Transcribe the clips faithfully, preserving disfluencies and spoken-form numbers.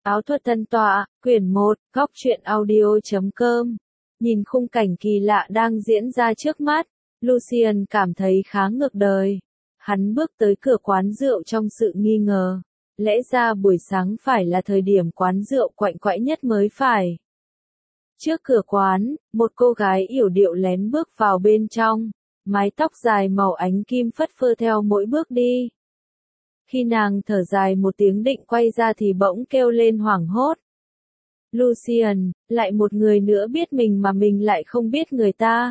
Áo thuật tân tọa, quyển một, góc truyện audio chấm com. Nhìn khung cảnh kỳ lạ đang diễn ra trước mắt, Lucian cảm thấy khá ngược đời. Hắn bước tới cửa quán rượu trong sự nghi ngờ. Lẽ ra buổi sáng phải là thời điểm quán rượu quạnh quẽ nhất mới phải. Trước cửa quán, một cô gái yểu điệu lén bước vào bên trong. Mái tóc dài màu ánh kim phất phơ theo mỗi bước đi. Khi nàng thở dài một tiếng định quay ra thì bỗng kêu lên hoảng hốt. Lucian, lại một người nữa biết mình mà mình lại không biết người ta.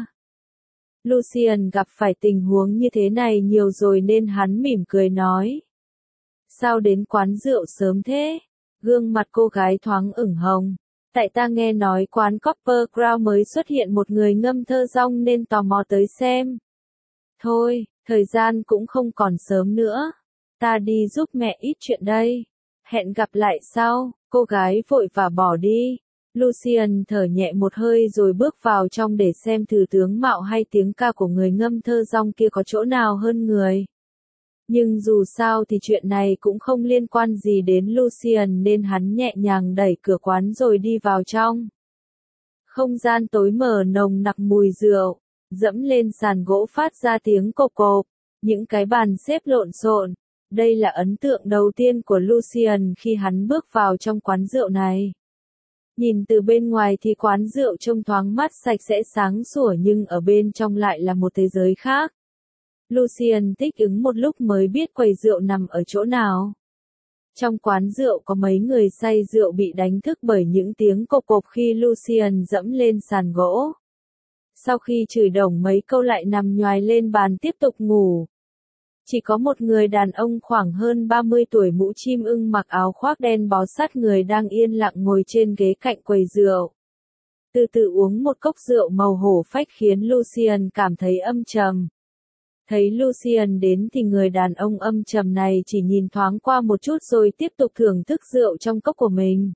Lucian gặp phải tình huống như thế này nhiều rồi nên hắn mỉm cười nói. Sao đến quán rượu sớm thế? Gương mặt cô gái thoáng ửng hồng. Tại ta nghe nói quán Copper Crown mới xuất hiện một người ngâm thơ rong nên tò mò tới xem. Thôi, thời gian cũng không còn sớm nữa. Ta đi giúp mẹ ít chuyện đây. Hẹn gặp lại sau. Cô gái vội vã bỏ đi. Lucian thở nhẹ một hơi rồi bước vào trong để xem thử tướng mạo hay tiếng ca của người ngâm thơ rong kia có chỗ nào hơn người. Nhưng dù sao thì chuyện này cũng không liên quan gì đến Lucian nên hắn nhẹ nhàng đẩy cửa quán rồi đi vào trong. Không gian tối mờ nồng nặc mùi rượu, dẫm lên sàn gỗ phát ra tiếng cộp cộp, những cái bàn xếp lộn xộn. Đây là ấn tượng đầu tiên của Lucian khi hắn bước vào trong quán rượu này. Nhìn từ bên ngoài thì quán rượu trông thoáng mát sạch sẽ sáng sủa nhưng ở bên trong lại là một thế giới khác. Lucian thích ứng một lúc mới biết quầy rượu nằm ở chỗ nào. Trong quán rượu có mấy người say rượu bị đánh thức bởi những tiếng cộp cộp khi Lucian dẫm lên sàn gỗ. Sau khi chửi đồng mấy câu lại nằm nhoài lên bàn tiếp tục ngủ. Chỉ có một người đàn ông khoảng hơn ba mươi tuổi mũ chim ưng mặc áo khoác đen bó sát người đang yên lặng ngồi trên ghế cạnh quầy rượu. Từ từ uống một cốc rượu màu hổ phách khiến Lucian cảm thấy âm trầm. Thấy Lucian đến thì người đàn ông âm trầm này chỉ nhìn thoáng qua một chút rồi tiếp tục thưởng thức rượu trong cốc của mình.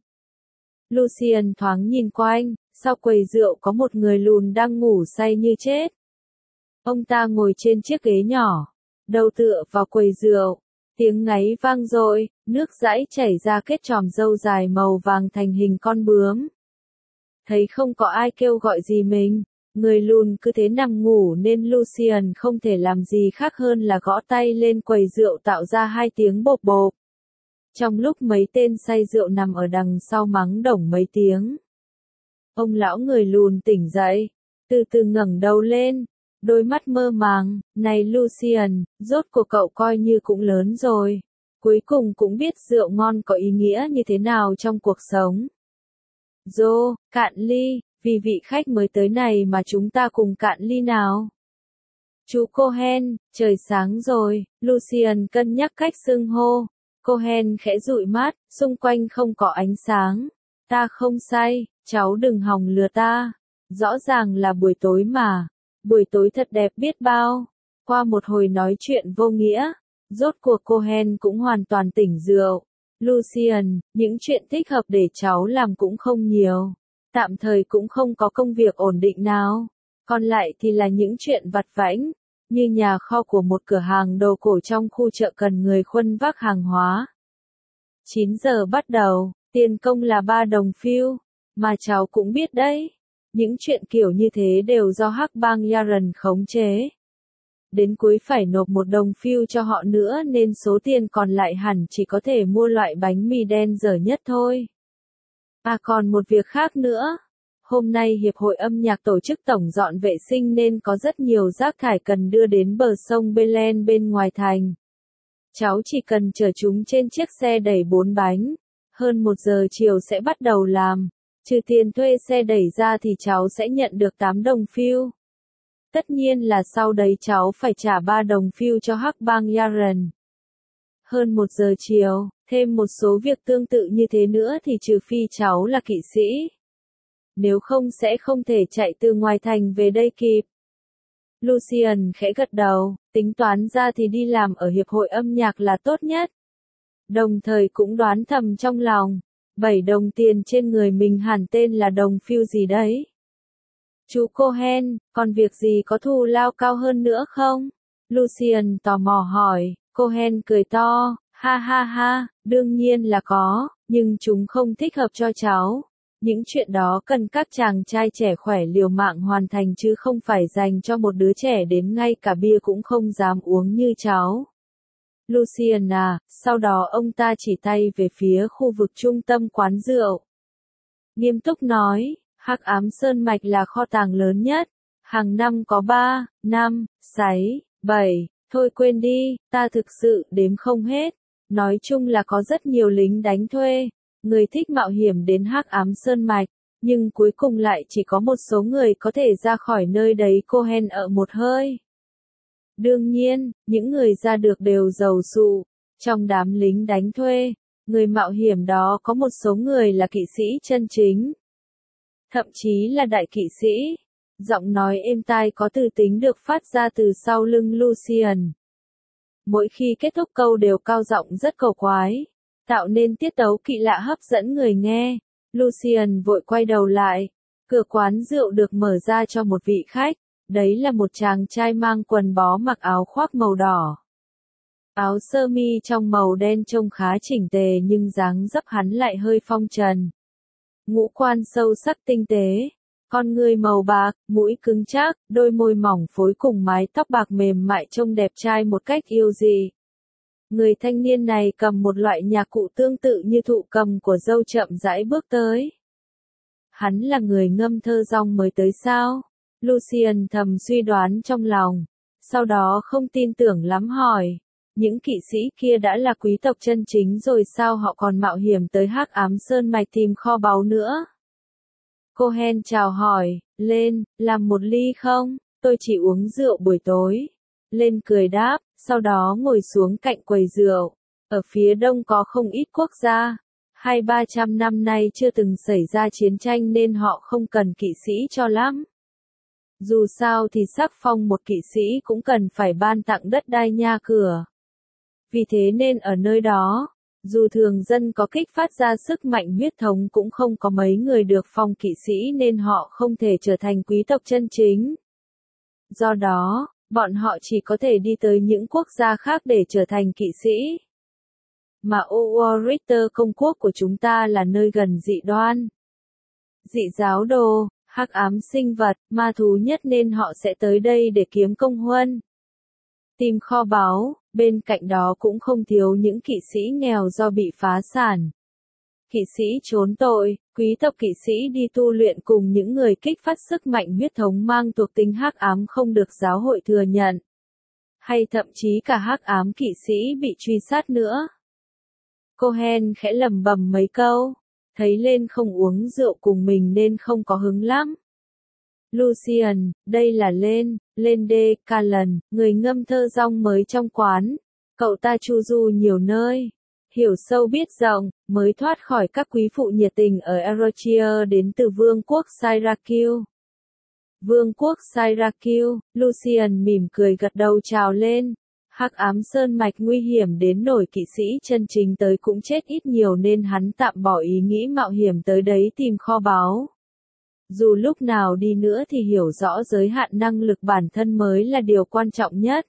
Lucian thoáng nhìn quanh, sau quầy rượu có một người lùn đang ngủ say như chết. Ông ta ngồi trên chiếc ghế nhỏ. Đầu tựa vào quầy rượu, tiếng ngáy vang dội, nước dãi chảy ra kết chòm râu dài màu vàng thành hình con bướm. Thấy không có ai kêu gọi gì mình, người lùn cứ thế nằm ngủ nên Lucian không thể làm gì khác hơn là gõ tay lên quầy rượu tạo ra hai tiếng bộp bộp. Trong lúc mấy tên say rượu nằm ở đằng sau mắng đồng mấy tiếng. Ông lão người lùn tỉnh dậy, từ từ ngẩng đầu lên. Đôi mắt mơ màng, này Lucian, rốt cuộc cậu coi như cũng lớn rồi. Cuối cùng cũng biết rượu ngon có ý nghĩa như thế nào trong cuộc sống. Dô, cạn ly, vì vị khách mới tới này mà chúng ta cùng cạn ly nào. Chú Cohen, trời sáng rồi, Lucian cân nhắc cách xưng hô. Cohen khẽ dụi mắt, xung quanh không có ánh sáng. Ta không say, cháu đừng hòng lừa ta. Rõ ràng là buổi tối mà. Buổi tối thật đẹp biết bao. Qua một hồi nói chuyện vô nghĩa, rốt cuộc Cohen cũng hoàn toàn tỉnh rượu. Lucian, những chuyện thích hợp để cháu làm cũng không nhiều. Tạm thời cũng không có công việc ổn định nào. Còn lại thì là những chuyện vặt vãnh, như nhà kho của một cửa hàng đồ cổ trong khu chợ cần người khuân vác hàng hóa. chín giờ bắt đầu, tiền công là ba đồng phiêu, mà cháu cũng biết đấy. Những chuyện kiểu như thế đều do hắc bang Yaran khống chế. Đến cuối phải nộp một đồng phiêu cho họ nữa nên số tiền còn lại hẳn chỉ có thể mua loại bánh mì đen dở nhất thôi. À còn một việc khác nữa. Hôm nay Hiệp hội âm nhạc tổ chức tổng dọn vệ sinh nên có rất nhiều rác thải cần đưa đến bờ sông Belen bên ngoài thành. Cháu chỉ cần chở chúng trên chiếc xe đẩy bốn bánh. Hơn một giờ chiều sẽ bắt đầu làm. Trừ tiền thuê xe đẩy ra thì cháu sẽ nhận được tám đồng phiêu. Tất nhiên là sau đấy cháu phải trả ba đồng phiêu cho hắc bang Yaran. Hơn một giờ chiều, thêm một số việc tương tự như thế nữa thì trừ phi cháu là kỵ sĩ. Nếu không sẽ không thể chạy từ ngoài thành về đây kịp. Lucian khẽ gật đầu, tính toán ra thì đi làm ở hiệp hội âm nhạc là tốt nhất. Đồng thời cũng đoán thầm trong lòng. Bảy đồng tiền trên người mình hẳn tên là đồng phiêu gì đấy. Chú Cohen, còn việc gì có thù lao cao hơn nữa không? Lucian tò mò hỏi. Cohen cười to, ha ha ha, đương nhiên là có, nhưng chúng không thích hợp cho cháu. Những chuyện đó cần các chàng trai trẻ khỏe liều mạng hoàn thành chứ không phải dành cho một đứa trẻ đến ngay cả bia cũng không dám uống như cháu. Lucian à, sau đó ông ta chỉ tay về phía khu vực trung tâm quán rượu. Nghiêm túc nói, Hắc Ám Sơn Mạch là kho tàng lớn nhất. Hàng năm có ba, năm, sáu, bảy, thôi quên đi, ta thực sự đếm không hết. Nói chung là có rất nhiều lính đánh thuê, người thích mạo hiểm đến Hắc Ám Sơn Mạch, nhưng cuối cùng lại chỉ có một số người có thể ra khỏi nơi đấy. Cohen ở một hơi. Đương nhiên, những người ra được đều giàu sụ. Trong đám lính đánh thuê, người mạo hiểm đó có một số người là kỵ sĩ chân chính. Thậm chí là đại kỵ sĩ. Giọng nói êm tai có từ tính được phát ra từ sau lưng Lucian. Mỗi khi kết thúc câu đều cao giọng rất cầu quái, tạo nên tiết tấu kỳ lạ hấp dẫn người nghe. Lucian vội quay đầu lại. Cửa quán rượu được mở ra cho một vị khách. Đấy là một chàng trai mang quần bó mặc áo khoác màu đỏ. Áo sơ mi trong màu đen trông khá chỉnh tề nhưng dáng dấp hắn lại hơi phong trần. Ngũ quan sâu sắc tinh tế, con người màu bạc, mũi cứng chắc, đôi môi mỏng phối cùng mái tóc bạc mềm mại trông đẹp trai một cách yêu dị. Người thanh niên này cầm một loại nhạc cụ tương tự như thụ cầm của dâu chậm rãi bước tới. Hắn là người ngâm thơ rong mới tới sao? Lucian thầm suy đoán trong lòng, sau đó không tin tưởng lắm hỏi, những kỵ sĩ kia đã là quý tộc chân chính rồi sao họ còn mạo hiểm tới Hắc Ám Sơn Mạch tìm kho báu nữa? Cohen chào hỏi, lên, làm một ly không, tôi chỉ uống rượu buổi tối. Lên cười đáp, sau đó ngồi xuống cạnh quầy rượu. Ở phía đông có không ít quốc gia. Hai ba trăm năm nay chưa từng xảy ra chiến tranh nên họ không cần kỵ sĩ cho lắm. Dù sao thì sắc phong một kỵ sĩ cũng cần phải ban tặng đất đai nhà cửa. Vì thế nên ở nơi đó, dù thường dân có kích phát ra sức mạnh huyết thống cũng không có mấy người được phong kỵ sĩ nên họ không thể trở thành quý tộc chân chính. Do đó, bọn họ chỉ có thể đi tới những quốc gia khác để trở thành kỵ sĩ. Mà Owarither công quốc của chúng ta là nơi gần dị đoan. Dị giáo đồ, hắc ám sinh vật, ma thú nhất nên họ sẽ tới đây để kiếm công huân. Tìm kho báu, bên cạnh đó cũng không thiếu những kỵ sĩ nghèo do bị phá sản. Kỵ sĩ trốn tội, quý tộc kỵ sĩ đi tu luyện cùng những người kích phát sức mạnh huyết thống mang thuộc tính hắc ám không được giáo hội thừa nhận. Hay thậm chí cả hắc ám kỵ sĩ bị truy sát nữa. Cohen khẽ lẩm bẩm mấy câu, thấy Lên không uống rượu cùng mình nên không có hứng lắm. Lucian, đây là Lên, Lên de Calen, người ngâm thơ rong mới trong quán. Cậu ta chu du nhiều nơi, hiểu sâu biết rộng, mới thoát khỏi các quý phụ nhiệt tình ở Erochia đến từ vương quốc Syracuse. Vương quốc Syracuse, Lucian mỉm cười gật đầu chào Lên. Hắc ám sơn mạch nguy hiểm đến nổi kỵ sĩ chân chính tới cũng chết ít nhiều nên hắn tạm bỏ ý nghĩ mạo hiểm tới đấy tìm kho báu. Dù lúc nào đi nữa thì hiểu rõ giới hạn năng lực bản thân mới là điều quan trọng nhất.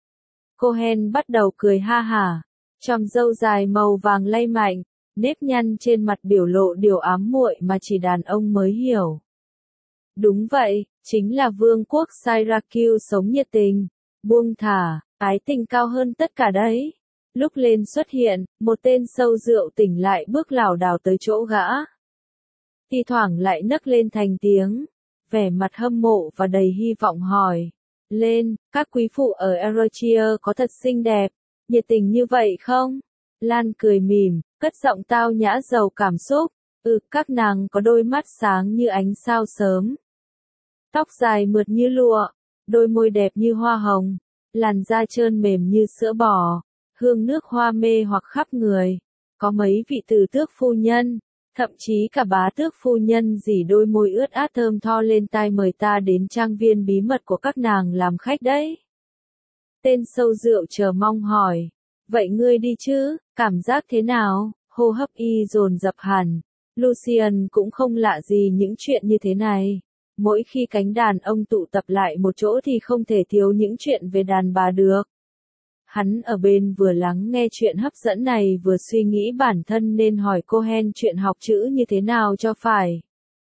Cohen bắt đầu cười ha hả, chòm râu dài màu vàng lay mạnh, nếp nhăn trên mặt biểu lộ điều ám muội mà chỉ đàn ông mới hiểu. Đúng vậy, chính là vương quốc Syracuse sống nhiệt tình, buông thả, ái tình cao hơn tất cả đấy. Lúc Lên xuất hiện, một tên sâu rượu tỉnh lại bước lảo đảo tới chỗ gã. Thi thoảng lại nấc lên thành tiếng, vẻ mặt hâm mộ và đầy hy vọng hỏi. Lên, các quý phụ ở Erochia có thật xinh đẹp, nhiệt tình như vậy không? Lan cười mỉm, cất giọng tao nhã giàu cảm xúc. Ừ, các nàng có đôi mắt sáng như ánh sao sớm. Tóc dài mượt như lụa, đôi môi đẹp như hoa hồng, làn da trơn mềm như sữa bò, hương nước hoa mê hoặc khắp người. Có mấy vị tử tước phu nhân, thậm chí cả bá tước phu nhân dỉ đôi môi ướt át thơm tho lên tai mời ta đến trang viên bí mật của các nàng làm khách đấy. Tên sâu rượu chờ mong hỏi, vậy ngươi đi chứ, cảm giác thế nào? Hô hấp y dồn dập hẳn. Lucian cũng không lạ gì những chuyện như thế này. Mỗi khi cánh đàn ông tụ tập lại một chỗ thì không thể thiếu những chuyện về đàn bà được. Hắn ở bên vừa lắng nghe chuyện hấp dẫn này vừa suy nghĩ bản thân nên hỏi Cohen chuyện học chữ như thế nào cho phải.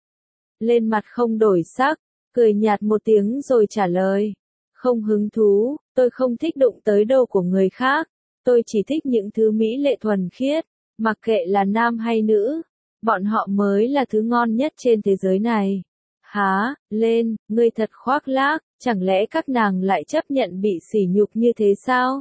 Lên mặt không đổi sắc, cười nhạt một tiếng rồi trả lời. Không hứng thú, tôi không thích đụng tới đồ của người khác, tôi chỉ thích những thứ mỹ lệ thuần khiết, mặc kệ là nam hay nữ, bọn họ mới là thứ ngon nhất trên thế giới này. Há, lên, ngươi thật khoác lác, chẳng lẽ các nàng lại chấp nhận bị sỉ nhục như thế sao?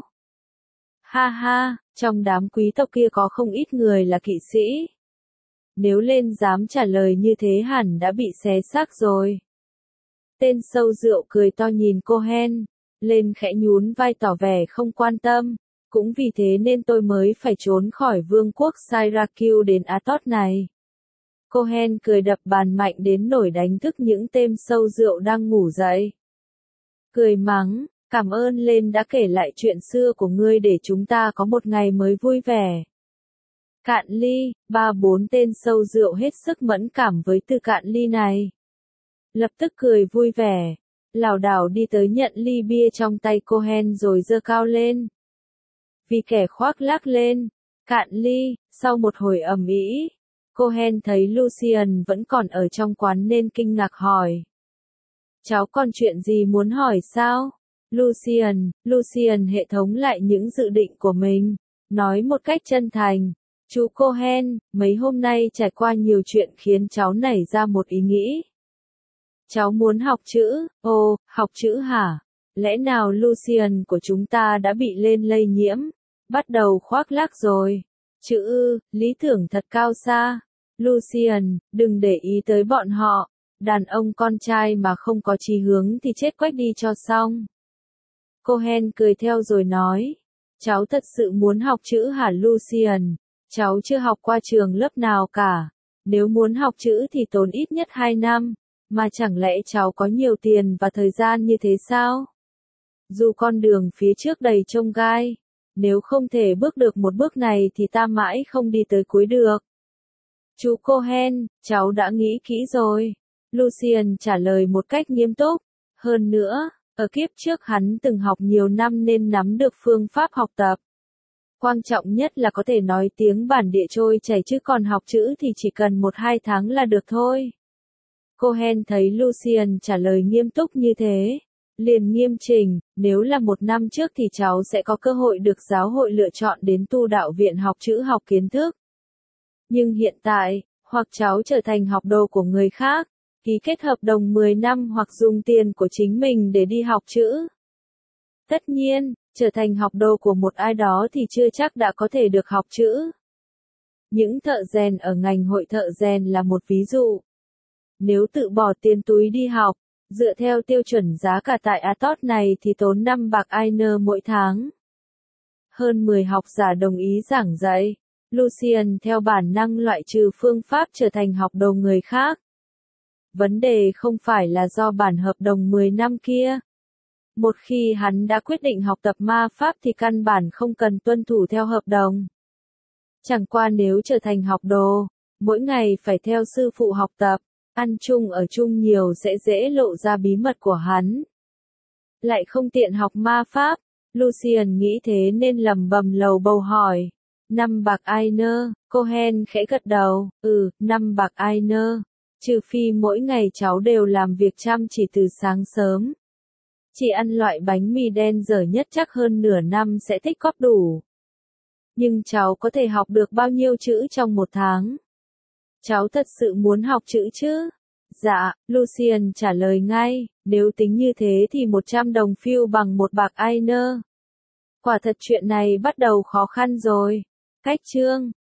Ha ha, trong đám quý tộc kia có không ít người là kỵ sĩ. Nếu lên dám trả lời như thế hẳn đã bị xé xác rồi. Tên sâu rượu cười to nhìn Cohen, lên khẽ nhún vai tỏ vẻ không quan tâm, cũng vì thế nên tôi mới phải trốn khỏi vương quốc Syracuse đến Athos này. Cohen cười đập bàn mạnh đến nổi đánh thức những tên sâu rượu đang ngủ dậy. Cười mắng, cảm ơn lên đã kể lại chuyện xưa của ngươi để chúng ta có một ngày mới vui vẻ. Cạn ly, ba bốn tên sâu rượu hết sức mẫn cảm với từ cạn ly này. Lập tức cười vui vẻ, lảo đảo đi tới nhận ly bia trong tay Cohen rồi giơ cao lên. Vì kẻ khoác lác lên, cạn ly, sau một hồi ầm ĩ, Cohen thấy Lucian vẫn còn ở trong quán nên kinh ngạc hỏi. Cháu còn chuyện gì muốn hỏi sao? Lucian, Lucian hệ thống lại những dự định của mình, nói một cách chân thành. Chú Cohen, mấy hôm nay trải qua nhiều chuyện khiến cháu nảy ra một ý nghĩ. Cháu muốn học chữ, ồ, học chữ hả? Lẽ nào Lucian của chúng ta đã bị lên lây nhiễm? Bắt đầu khoác lác rồi. Chữ ư, lý tưởng thật cao xa. Lucian, đừng để ý tới bọn họ. Đàn ông con trai mà không có chí hướng thì chết quách đi cho xong. Cohen cười theo rồi nói. Cháu thật sự muốn học chữ hả Lucian? Cháu chưa học qua trường lớp nào cả. Nếu muốn học chữ thì tốn ít nhất hai năm. Mà chẳng lẽ cháu có nhiều tiền và thời gian như thế sao? Dù con đường phía trước đầy chông gai, nếu không thể bước được một bước này thì ta mãi không đi tới cuối được. Chú Cohen, cháu đã nghĩ kỹ rồi. Lucian trả lời một cách nghiêm túc. Hơn nữa, ở kiếp trước hắn từng học nhiều năm nên nắm được phương pháp học tập. Quan trọng nhất là có thể nói tiếng bản địa trôi chảy chứ còn học chữ thì chỉ cần một hai tháng là được thôi. Cohen thấy Lucian trả lời nghiêm túc như thế, liền nghiêm chỉnh, nếu là một năm trước thì cháu sẽ có cơ hội được giáo hội lựa chọn đến tu đạo viện học chữ học kiến thức. Nhưng hiện tại, hoặc cháu trở thành học đồ của người khác, ký kết hợp đồng mười năm hoặc dùng tiền của chính mình để đi học chữ. Tất nhiên, trở thành học đồ của một ai đó thì chưa chắc đã có thể được học chữ. Những thợ rèn ở ngành hội thợ rèn là một ví dụ. Nếu tự bỏ tiền túi đi học, dựa theo tiêu chuẩn giá cả tại Athos này thì tốn năm bạc Ainer mỗi tháng. Hơn mười học giả đồng ý giảng dạy. Lucian theo bản năng loại trừ phương pháp trở thành học đồ người khác. Vấn đề không phải là do bản hợp đồng mười năm kia. Một khi hắn đã quyết định học tập ma pháp thì căn bản không cần tuân thủ theo hợp đồng. Chẳng qua nếu trở thành học đồ, mỗi ngày phải theo sư phụ học tập, ăn chung ở chung nhiều sẽ dễ lộ ra bí mật của hắn. Lại không tiện học ma pháp, Lucian nghĩ thế nên lầm bầm lầu bầu hỏi. Năm bạc Ainer, Cohen khẽ gật đầu, ừ, năm bạc Ainer. Trừ phi mỗi ngày cháu đều làm việc chăm chỉ từ sáng sớm. Chỉ ăn loại bánh mì đen dở nhất chắc hơn nửa năm sẽ tích cóp đủ. Nhưng cháu có thể học được bao nhiêu chữ trong một tháng? Cháu thật sự muốn học chữ chứ? Dạ, Lucian trả lời ngay, nếu tính như thế thì một trăm đồng phiêu bằng một bạc Ainer. Quả thật chuyện này bắt đầu khó khăn rồi. Cách chương